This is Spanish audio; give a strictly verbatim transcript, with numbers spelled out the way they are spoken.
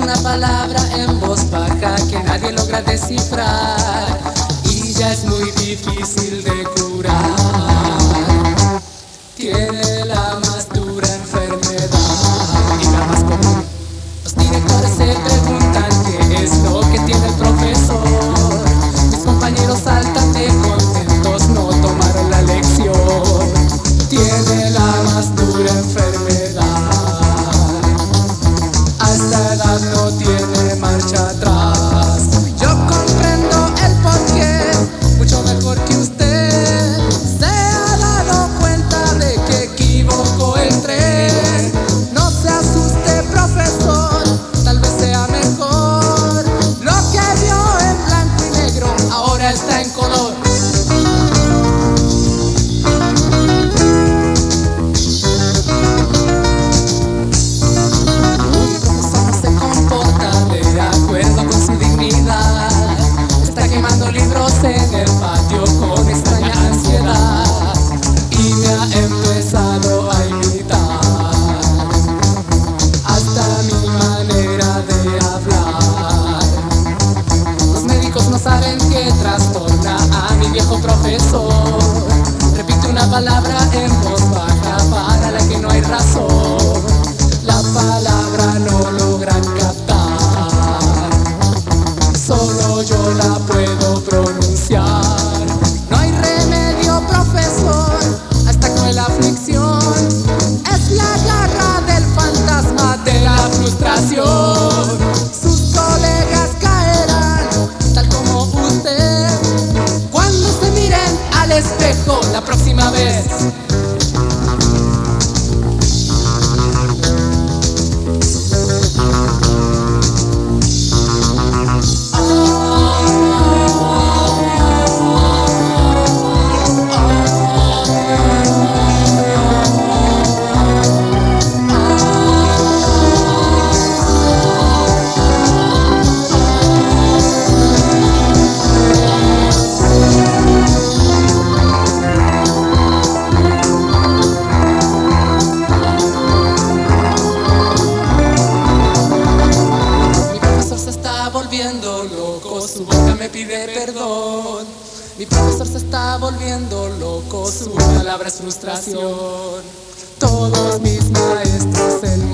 una palabra en voz baja que nadie logra descifrar y ya es muy difícil de curar. Tiene la más dura enfermedad y la más común. Los directores se preguntan qué es lo que tiene el profesor. Mis compañeros saltan de contentos, no tomaron la lección. Tiene la más dura enfermedad. A esta edad no tiene marcha atrás. Yo comprendo el porqué mucho mejor que usted. Se ha dado cuenta de que equivocó el tren. No se asuste, profesor, tal vez sea mejor. Lo que vio en blanco y negro ahora está en color. En el patio con extraña ansiedad y me ha empezado a imitar hasta mi manera de hablar. Los médicos no saben qué trastorna a mi viejo profesor. Repite una palabra en voz baja para la que no hay razón. La palabra no logran captar, solo yo la puedo pronunciar. No hay remedio, profesor, a esta cruel aflicción. Es la garra del fantasma de la frustración. Sus colegas caerán, tal como usted, cuando se miren al espejo la próxima vez. Loco, su boca me pide perdón. Mi profesor se está volviendo loco, su palabra es frustración. Todos mis maestros en